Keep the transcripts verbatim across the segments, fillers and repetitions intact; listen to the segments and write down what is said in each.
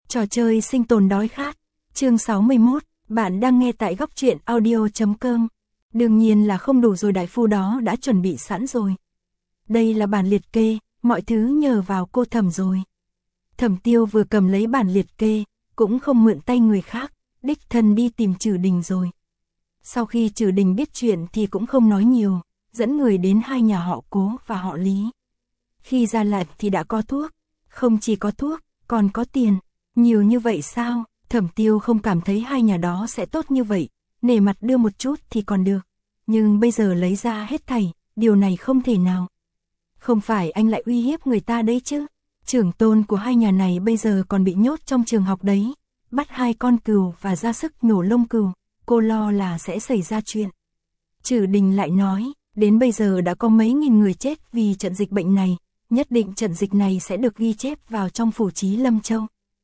Trò chơi sinh tồn đói khát. Chương sáu mươi mốt, bạn đang nghe tại góc truyện audio chấm com. Đương nhiên là không đủ rồi, đại phu đó đã chuẩn bị sẵn rồi. Đây là bản liệt kê, mọi thứ nhờ vào cô Thẩm rồi. Thẩm Tiêu vừa cầm lấy bản liệt kê, cũng không mượn tay người khác, đích thân đi tìm Trử Đình rồi. Sau khi Trử Đình biết chuyện thì cũng không nói nhiều, dẫn người đến hai nhà họ Cố và họ Lý. Khi ra lệnh thì đã có thuốc, không chỉ có thuốc, còn có tiền. Nhiều như vậy sao? Thẩm Tiêu không cảm thấy hai nhà đó sẽ tốt như vậy, nể mặt đưa một chút thì còn được. Nhưng bây giờ lấy ra hết thảy, điều này không thể nào. Không phải anh lại uy hiếp người ta đấy chứ? Trưởng tôn của hai nhà này bây giờ còn bị nhốt trong trường học đấy. Bắt hai con cừu và ra sức nhổ lông cừu, cô lo là sẽ xảy ra chuyện. Trử Đình lại nói, đến bây giờ đã có mấy nghìn người chết vì trận dịch bệnh này, nhất định trận dịch này sẽ được ghi chép vào trong phủ chí Lâm Châu.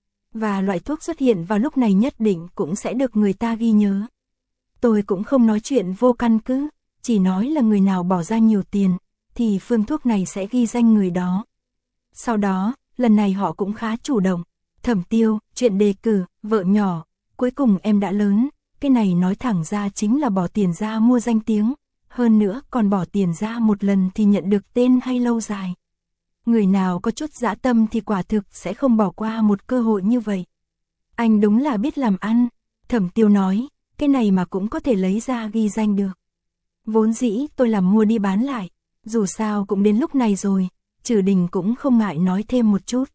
Và loại thuốc xuất hiện vào lúc này nhất định cũng sẽ được người ta ghi nhớ. Tôi cũng không nói chuyện vô căn cứ, chỉ nói là người nào bỏ ra nhiều tiền, thì phương thuốc này sẽ ghi danh người đó. Sau đó, lần này họ cũng khá chủ động. Thẩm Tiêu, chuyện đề cử, vợ nhỏ, cuối cùng em đã lớn, cái này nói thẳng ra chính là bỏ tiền ra mua danh tiếng, hơn nữa còn bỏ tiền ra một lần thì nhận được tên hay lâu dài. Người nào có chút dã tâm thì quả thực sẽ không bỏ qua một cơ hội như vậy. Anh đúng là biết làm ăn, Thẩm Tiêu nói, cái này mà cũng có thể lấy ra ghi danh được. Vốn dĩ tôi làm mua đi bán lại, dù sao cũng đến lúc này rồi, Trử Đình cũng không ngại nói thêm một chút.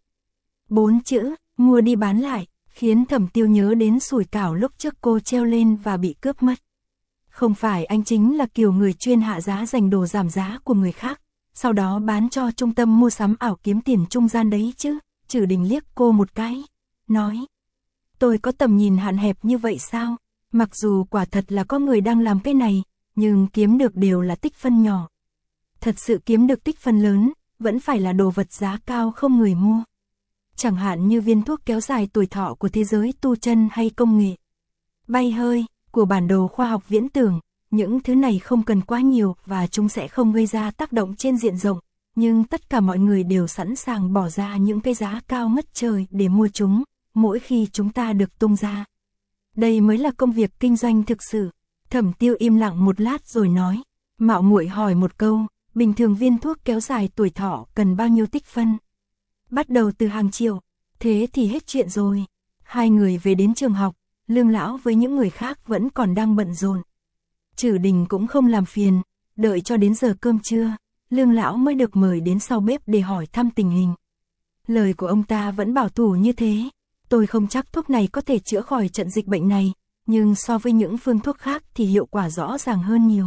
Bốn chữ, mua đi bán lại, khiến Thẩm Tiêu nhớ đến sủi cảo lúc trước cô treo lên và bị cướp mất. Không phải anh chính là kiểu người chuyên hạ giá giành đồ giảm giá của người khác, sau đó bán cho trung tâm mua sắm ảo kiếm tiền trung gian đấy chứ? Trử Đình liếc cô một cái, nói. Tôi có tầm nhìn hạn hẹp như vậy sao? Mặc dù quả thật là có người đang làm cái này, nhưng kiếm được đều là tích phân nhỏ. Thật sự kiếm được tích phân lớn, vẫn phải là đồ vật giá cao không người mua. Chẳng hạn như viên thuốc kéo dài tuổi thọ của thế giới tu chân hay công nghệ. Bay hơi, của bản đồ khoa học viễn tưởng, những thứ này không cần quá nhiều và chúng sẽ không gây ra tác động trên diện rộng, nhưng tất cả mọi người đều sẵn sàng bỏ ra những cái giá cao ngất trời để mua chúng, mỗi khi chúng ta được tung ra. Đây mới là công việc kinh doanh thực sự. Thẩm Tiêu im lặng một lát rồi nói, mạo muội hỏi một câu, bình thường viên thuốc kéo dài tuổi thọ cần bao nhiêu tích phân? Bắt đầu từ hàng triệu, thế thì hết chuyện rồi. Hai người về đến trường học, Lương lão với những người khác vẫn còn đang bận rộn. Trử Đình cũng không làm phiền, đợi cho đến giờ cơm trưa, Lương lão mới được mời đến sau bếp để hỏi thăm tình hình. Lời của ông ta vẫn bảo thủ như thế, tôi không chắc thuốc này có thể chữa khỏi trận dịch bệnh này, nhưng so với những phương thuốc khác thì hiệu quả rõ ràng hơn nhiều.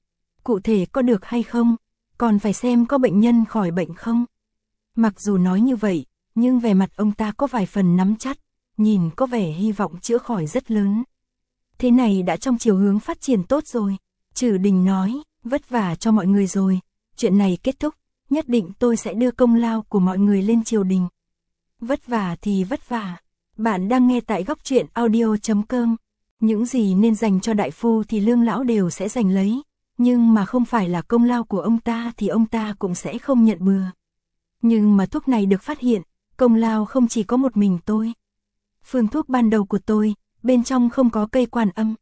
Cụ thể có được hay không, còn phải xem có bệnh nhân khỏi bệnh không. Mặc dù nói như vậy, nhưng vẻ mặt ông ta có vài phần nắm chắc, nhìn có vẻ hy vọng chữa khỏi rất lớn. Thế này đã trong chiều hướng phát triển tốt rồi. Trử Đình nói, vất vả cho mọi người rồi, chuyện này kết thúc, nhất định tôi sẽ đưa công lao của mọi người lên triều đình. Vất vả thì vất vả. Bạn đang nghe tại góc truyện audio chấm com. Những gì nên dành cho đại phu thì Lương lão đều sẽ giành lấy, nhưng mà không phải là công lao của ông ta thì ông ta cũng sẽ không nhận bừa. Nhưng mà thuốc này được phát hiện, công lao không chỉ có một mình tôi. Phương thuốc ban đầu của tôi, bên trong không có cây quan âm.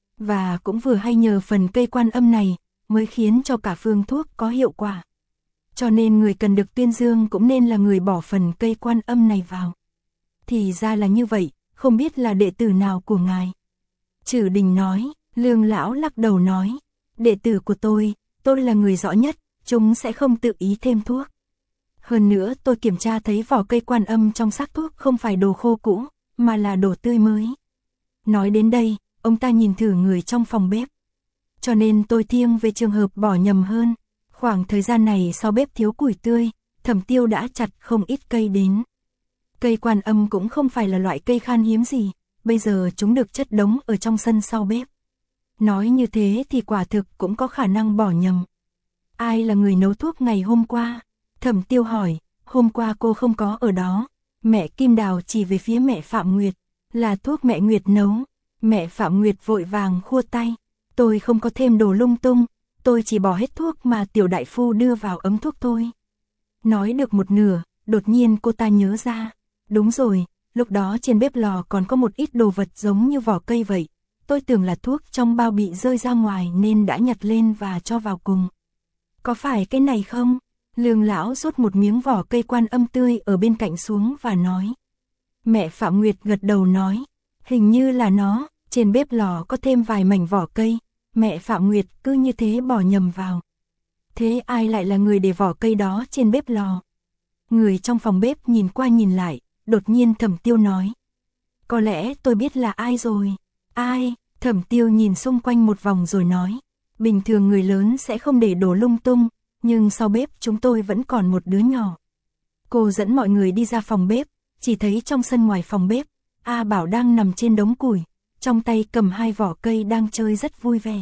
Và cũng vừa hay nhờ phần cây quan âm này, mới khiến cho cả phương thuốc có hiệu quả. Cho nên người cần được tuyên dương cũng nên là người bỏ phần cây quan âm này vào. Thì ra là như vậy, không biết là đệ tử nào của ngài. Trử Đình nói, Lương lão lắc đầu nói, đệ tử của tôi, tôi là người rõ nhất, chúng sẽ không tự ý thêm thuốc. Hơn nữa tôi kiểm tra thấy vỏ cây quan âm trong xác thuốc không phải đồ khô cũ, mà là đồ tươi mới. Nói đến đây, ông ta nhìn thử người trong phòng bếp. Cho nên tôi thiêng về trường hợp bỏ nhầm hơn. Khoảng thời gian này sau bếp thiếu củi tươi, Thẩm Tiêu đã chặt không ít cây đến. Cây quan âm cũng không phải là loại cây khan hiếm gì, bây giờ chúng được chất đống ở trong sân sau bếp. Nói như thế thì quả thực cũng có khả năng bỏ nhầm. Ai là người nấu thuốc ngày hôm qua? Thẩm Tiêu hỏi, hôm qua cô không có ở đó. Mẹ Kim Đào chỉ về phía mẹ Phạm Nguyệt, là thuốc mẹ Nguyệt nấu. Mẹ Phạm Nguyệt vội vàng khua tay, tôi không có thêm đồ lung tung, tôi chỉ bỏ hết thuốc mà tiểu đại phu đưa vào ấm thuốc thôi. Nói được một nửa, đột nhiên cô ta nhớ ra, đúng rồi, Lúc đó trên bếp lò còn có một ít đồ vật giống như vỏ cây vậy. Tôi tưởng là thuốc trong bao bị rơi ra ngoài nên đã nhặt lên và cho vào cùng. Có phải cái này không? Lương lão rút một miếng vỏ cây Quan Âm tươi ở bên cạnh xuống và nói. Mẹ Phạm Nguyệt gật đầu nói. Hình như là nó, trên bếp lò có thêm vài mảnh vỏ cây. Mẹ Phạm Nguyệt cứ như thế bỏ nhầm vào. Thế ai lại là người để vỏ cây đó trên bếp lò? Người trong phòng bếp nhìn qua nhìn lại, đột nhiên Thẩm Tiêu nói. Có lẽ tôi biết là ai rồi. Ai? Thẩm Tiêu nhìn xung quanh một vòng rồi nói. Bình thường người lớn sẽ không để đồ lung tung, nhưng sau bếp chúng tôi vẫn còn một đứa nhỏ. Cô dẫn mọi người đi ra phòng bếp, chỉ thấy trong sân ngoài phòng bếp, A Bảo đang nằm trên đống củi, trong tay cầm hai vỏ cây đang chơi rất vui vẻ.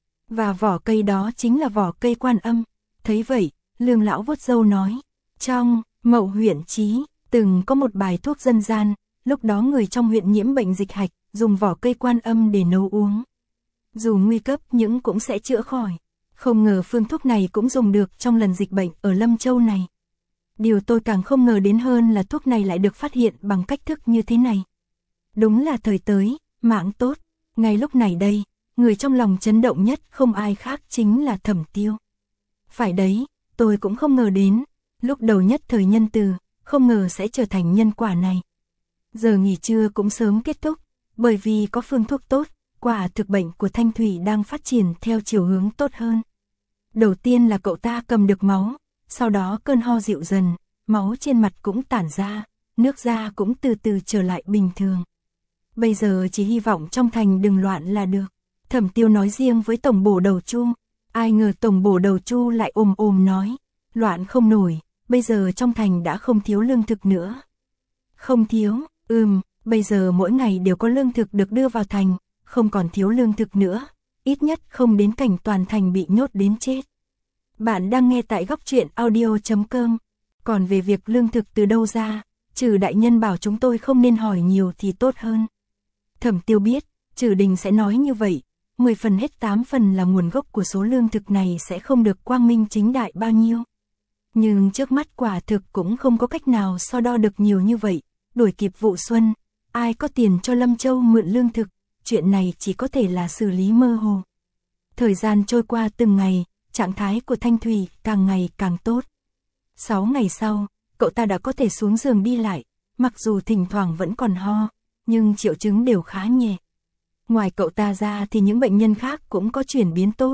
Và vỏ cây đó chính là vỏ cây Quan Âm. Thấy vậy, Lương lão vuốt râu nói. Trong Mậu huyện Chí từng có một bài thuốc dân gian, lúc đó người trong huyện nhiễm bệnh dịch hạch, dùng vỏ cây Quan Âm để nấu uống. Dù nguy cấp nhưng cũng sẽ chữa khỏi. Không ngờ phương thuốc này cũng dùng được trong lần dịch bệnh ở Lâm Châu này. Điều tôi càng không ngờ đến hơn là thuốc này lại được phát hiện bằng cách thức như thế này. Đúng là thời tới, mạng tốt. Ngay lúc này đây, người trong lòng chấn động nhất không ai khác chính là Thẩm Tiêu. Phải đấy, tôi cũng không ngờ đến. Lúc đầu nhất thời nhân từ, không ngờ sẽ trở thành nhân quả này. Giờ nghỉ trưa cũng sớm kết thúc, bởi vì có phương thuốc tốt, quả thực bệnh của Thanh Thủy đang phát triển theo chiều hướng tốt hơn. Đầu tiên là cậu ta cầm được máu, sau đó cơn ho dịu dần, máu trên mặt cũng tản ra, nước da cũng từ từ trở lại bình thường. Bây giờ chỉ hy vọng trong thành đừng loạn là được. Thẩm Tiêu nói riêng với tổng bổ đầu Chu, ai ngờ tổng bổ đầu Chu lại ồm ồm nói, loạn không nổi, bây giờ trong thành đã không thiếu lương thực nữa. Không thiếu, ừm, bây giờ mỗi ngày đều có lương thực được đưa vào thành, không còn thiếu lương thực nữa, ít nhất không đến cảnh toàn thành bị nhốt đến chết. Bạn đang nghe tại góc truyện audio chấm com. Còn về việc lương thực từ đâu ra, Trừ đại nhân bảo chúng tôi không nên hỏi nhiều thì tốt hơn. Thẩm Tiêu biết, Trừ Đình sẽ nói như vậy, mười phần hết tám phần là nguồn gốc của số lương thực này sẽ không được quang minh chính đại bao nhiêu. Nhưng trước mắt quả thực cũng không có cách nào so đo được nhiều như vậy, đuổi kịp vụ xuân, ai có tiền cho Lâm Châu mượn lương thực, chuyện này chỉ có thể là xử lý mơ hồ. Thời gian trôi qua từng ngày, trạng thái của Thanh Thủy càng ngày càng tốt. Sáu ngày sau, cậu ta đã có thể xuống giường đi lại, mặc dù thỉnh thoảng vẫn còn ho, nhưng triệu chứng đều khá nhẹ. Ngoài cậu ta ra thì những bệnh nhân khác cũng có chuyển biến tốt.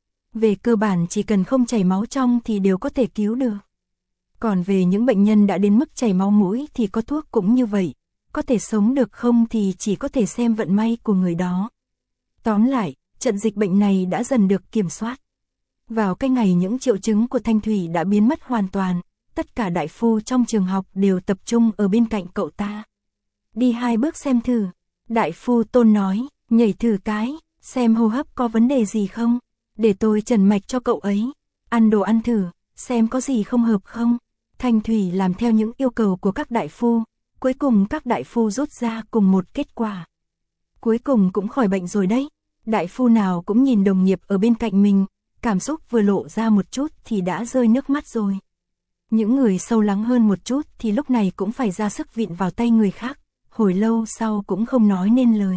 Về cơ bản chỉ cần không chảy máu trong thì đều có thể cứu được. Còn về những bệnh nhân đã đến mức chảy máu mũi thì có thuốc cũng như vậy, có thể sống được không thì chỉ có thể xem vận may của người đó. Tóm lại, trận dịch bệnh này đã dần được kiểm soát. Vào cái ngày những triệu chứng của Thanh Thủy đã biến mất hoàn toàn, tất cả đại phu trong trường học đều tập trung ở bên cạnh cậu ta. Đi hai bước xem thử, đại phu Tôn nói, nhảy thử cái, xem hô hấp có vấn đề gì không, để tôi trần mạch cho cậu ấy, ăn đồ ăn thử, xem có gì không hợp không. Thanh Thủy làm theo những yêu cầu của các đại phu, cuối cùng các đại phu rút ra cùng một kết quả. Cuối cùng cũng khỏi bệnh rồi đấy, đại phu nào cũng nhìn đồng nghiệp ở bên cạnh mình, cảm xúc vừa lộ ra một chút thì đã rơi nước mắt rồi. Những người sâu lắng hơn một chút thì lúc này cũng phải ra sức vịn vào tay người khác, hồi lâu sau cũng không nói nên lời.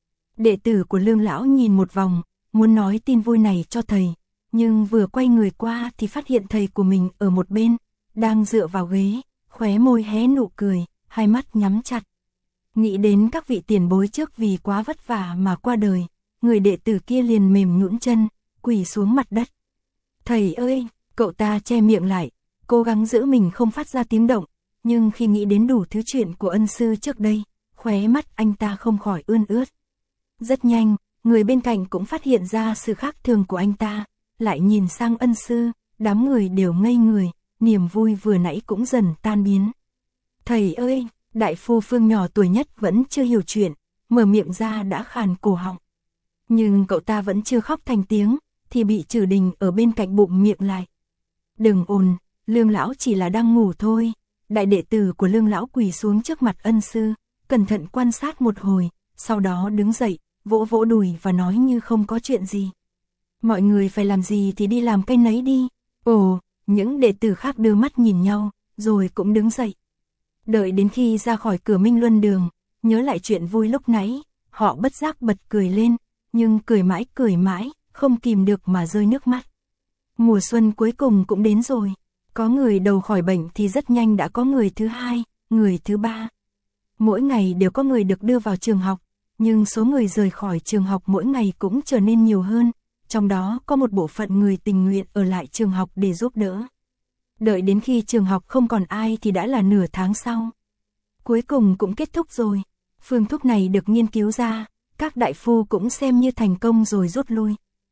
Đệ tử của Lương lão nhìn một vòng, muốn nói tin vui này cho thầy, nhưng vừa quay người qua thì phát hiện thầy của mình ở một bên, đang dựa vào ghế, khóe môi hé nụ cười, hai mắt nhắm chặt. Nghĩ đến các vị tiền bối trước vì quá vất vả mà qua đời, người đệ tử kia liền mềm nhũn chân, quỳ xuống mặt đất. Thầy ơi, cậu ta che miệng lại, cố gắng giữ mình không phát ra tiếng động, nhưng khi nghĩ đến đủ thứ chuyện của ân sư trước đây, khóe mắt anh ta không khỏi ươn ướt. Rất nhanh, người bên cạnh cũng phát hiện ra sự khác thường của anh ta, lại nhìn sang ân sư, đám người đều ngây người, niềm vui vừa nãy cũng dần tan biến. Thầy ơi, đại phu Phương nhỏ tuổi nhất vẫn chưa hiểu chuyện, mở miệng ra đã khàn cổ họng. Nhưng cậu ta vẫn chưa khóc thành tiếng, thì bị Trừ Đình ở bên cạnh bụng miệng lại. Đừng ồn, Lương lão chỉ là đang ngủ thôi. Đại đệ tử của Lương lão quỳ xuống trước mặt ân sư, cẩn thận quan sát một hồi, sau đó đứng dậy, vỗ vỗ đùi và nói như không có chuyện gì. Mọi người phải làm gì thì đi làm cái nấy đi. Ồ, những đệ tử khác đưa mắt nhìn nhau, rồi cũng đứng dậy. Đợi đến khi ra khỏi cửa Minh Luân Đường, nhớ lại chuyện vui lúc nãy, họ bất giác bật cười lên, nhưng cười mãi cười mãi, không kìm được mà rơi nước mắt. Mùa xuân cuối cùng cũng đến rồi, có người đầu khỏi bệnh thì rất nhanh đã có người thứ hai, người thứ ba. Mỗi ngày đều có người được đưa vào trường học, nhưng số người rời khỏi trường học mỗi ngày cũng trở nên nhiều hơn, trong đó có một bộ phận người tình nguyện ở lại trường học để giúp đỡ. Đợi đến khi trường học không còn ai thì đã là nửa tháng sau. Cuối cùng cũng kết thúc rồi, phương thuốc này được nghiên cứu ra, các đại phu cũng xem như thành công rồi rút lui.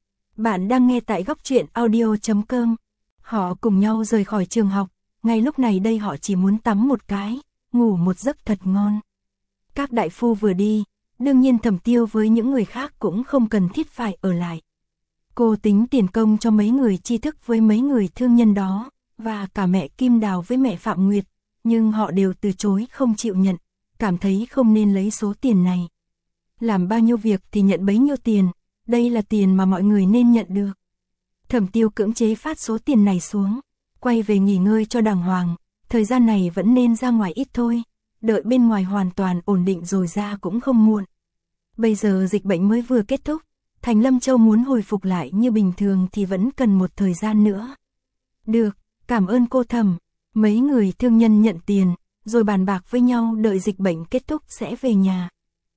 Bạn đang nghe tại góc truyện audio chấm com. Họ cùng nhau rời khỏi trường học, ngay lúc này đây họ chỉ muốn tắm một cái, ngủ một giấc thật ngon. Các đại phu vừa đi, đương nhiên Thẩm Tiêu với những người khác cũng không cần thiết phải ở lại. Cô tính tiền công cho mấy người tri thức với mấy người thương nhân đó, và cả mẹ Kim Đào với mẹ Phạm Nguyệt, nhưng họ đều từ chối không chịu nhận, cảm thấy không nên lấy số tiền này. Làm bao nhiêu việc thì nhận bấy nhiêu tiền, đây là tiền mà mọi người nên nhận được. Thẩm Tiêu cưỡng chế phát số tiền này xuống, quay về nghỉ ngơi cho đàng hoàng, thời gian này vẫn nên ra ngoài ít thôi, đợi bên ngoài hoàn toàn ổn định rồi ra cũng không muộn. Bây giờ dịch bệnh mới vừa kết thúc, thành Lâm Châu muốn hồi phục lại như bình thường thì vẫn cần một thời gian nữa. Được, cảm ơn cô Thẩm. Mấy người thương nhân nhận tiền, rồi bàn bạc với nhau đợi dịch bệnh kết thúc sẽ về nhà.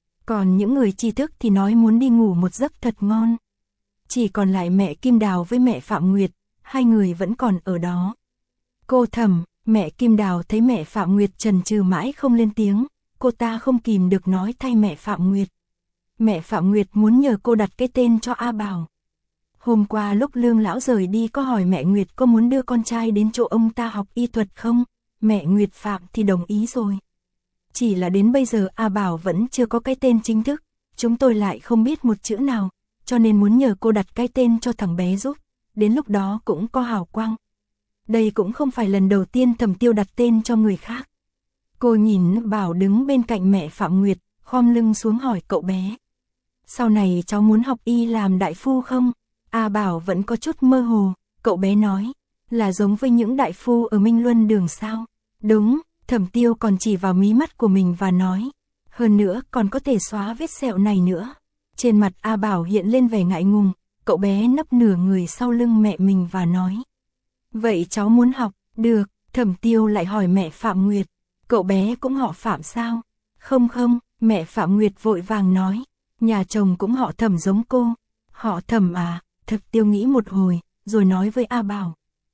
Còn những người tri thức thì nói muốn đi ngủ một giấc thật ngon. Chỉ còn lại mẹ Kim Đào với mẹ Phạm Nguyệt, hai người vẫn còn ở đó. Cô Thẩm, mẹ Kim Đào thấy mẹ Phạm Nguyệt chần chừ mãi không lên tiếng, cô ta không kìm được nói thay mẹ Phạm Nguyệt. Mẹ Phạm Nguyệt muốn nhờ cô đặt cái tên cho A Bảo. Hôm qua lúc Lương lão rời đi có hỏi mẹ Nguyệt có muốn đưa con trai đến chỗ ông ta học y thuật không, mẹ Nguyệt Phạm thì đồng ý rồi. Chỉ là đến bây giờ A Bảo vẫn chưa có cái tên chính thức, chúng tôi lại không biết một chữ nào, cho nên muốn nhờ cô đặt cái tên cho thằng bé giúp, đến lúc đó cũng có hào quang. Đây cũng không phải lần đầu tiên Thẩm Tiêu đặt tên cho người khác. Cô nhìn Bảo đứng bên cạnh mẹ Phạm Nguyệt, khom lưng xuống hỏi cậu bé. Sau này cháu muốn học y làm đại phu không? A Bảo vẫn có chút mơ hồ, cậu bé nói, là giống với những đại phu ở Minh Luân Đường sao? Đúng, Thẩm Tiêu còn chỉ vào mí mắt của mình và nói, hơn nữa còn có thể xóa vết sẹo này nữa. Trên mặt A Bảo hiện lên vẻ ngại ngùng, cậu bé nấp nửa người sau lưng mẹ mình và nói, vậy cháu muốn học, được. Thẩm Tiêu lại hỏi mẹ Phạm Nguyệt, cậu bé cũng họ Phạm sao? Không không, mẹ Phạm Nguyệt vội vàng nói, nhà chồng cũng họ Thẩm giống cô. Họ Thẩm à? Thẩm Tiêu nghĩ một hồi, rồi nói với A Bảo,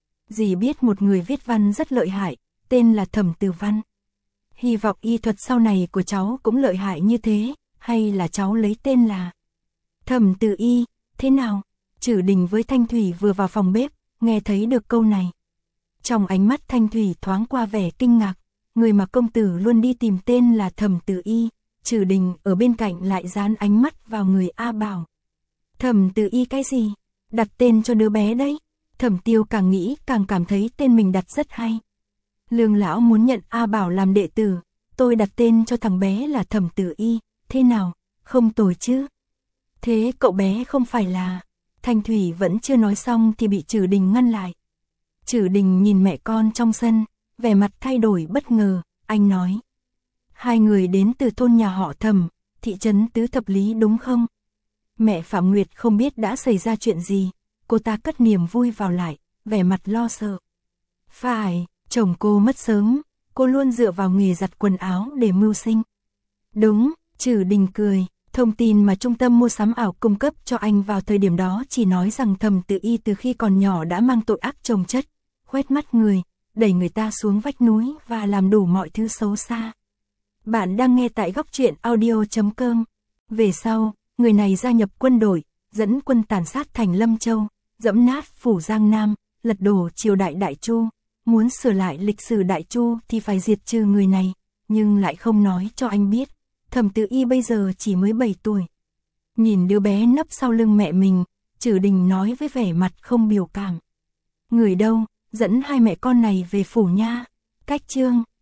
dì biết một người viết văn rất lợi hại, tên là Thẩm Từ Văn. Hy vọng y thuật sau này của cháu cũng lợi hại như thế, hay là cháu lấy tên là Thẩm Từ Y, thế nào? Trử Đình với Thanh Thủy vừa vào phòng bếp, nghe thấy được câu này. Trong ánh mắt Thanh Thủy thoáng qua vẻ kinh ngạc, người mà công tử luôn đi tìm tên là Thẩm Từ Y. Trử Đình ở bên cạnh lại dán ánh mắt vào người A Bảo. Thẩm Từ Y cái gì? Đặt tên cho đứa bé đấy. Thẩm Tiêu càng nghĩ càng cảm thấy tên mình đặt rất hay. Lương lão muốn nhận A Bảo làm đệ tử, tôi đặt tên cho thằng bé là Thẩm Từ Y, thế nào? Không tồi chứ? Thế cậu bé không phải là... Thanh Thủy vẫn chưa nói xong thì bị Trử Đình ngăn lại. Trử Đình nhìn mẹ con trong sân, vẻ mặt thay đổi bất ngờ, anh nói. Hai người đến từ thôn nhà họ Thẩm, thị trấn Tứ Thập Lý đúng không? Mẹ Phạm Nguyệt không biết đã xảy ra chuyện gì, cô ta cất niềm vui vào lại, vẻ mặt lo sợ. Phải, chồng cô mất sớm, cô luôn dựa vào nghề giặt quần áo để mưu sinh. Đúng, Trử Đình cười. Thông tin mà trung tâm mua sắm ảo cung cấp cho anh vào thời điểm đó chỉ nói rằng Thẩm Từ Y từ khi còn nhỏ đã mang tội ác chồng chất, khoét mắt người, đẩy người ta xuống vách núi và làm đủ mọi thứ xấu xa. Bạn đang nghe tại góc truyện audio chấm com. Về sau, người này gia nhập quân đội, dẫn quân tàn sát thành Lâm Châu, dẫm nát phủ Giang Nam, lật đổ triều đại Đại Chu. Muốn sửa lại lịch sử Đại Chu thì phải diệt trừ người này, nhưng lại không nói cho anh biết. Thẩm Từ Y bây giờ chỉ mới bảy tuổi. Nhìn đứa bé nấp sau lưng mẹ mình, Trử Đình nói với vẻ mặt không biểu cảm. Người đâu, dẫn hai mẹ con này về phủ nha. Cách chương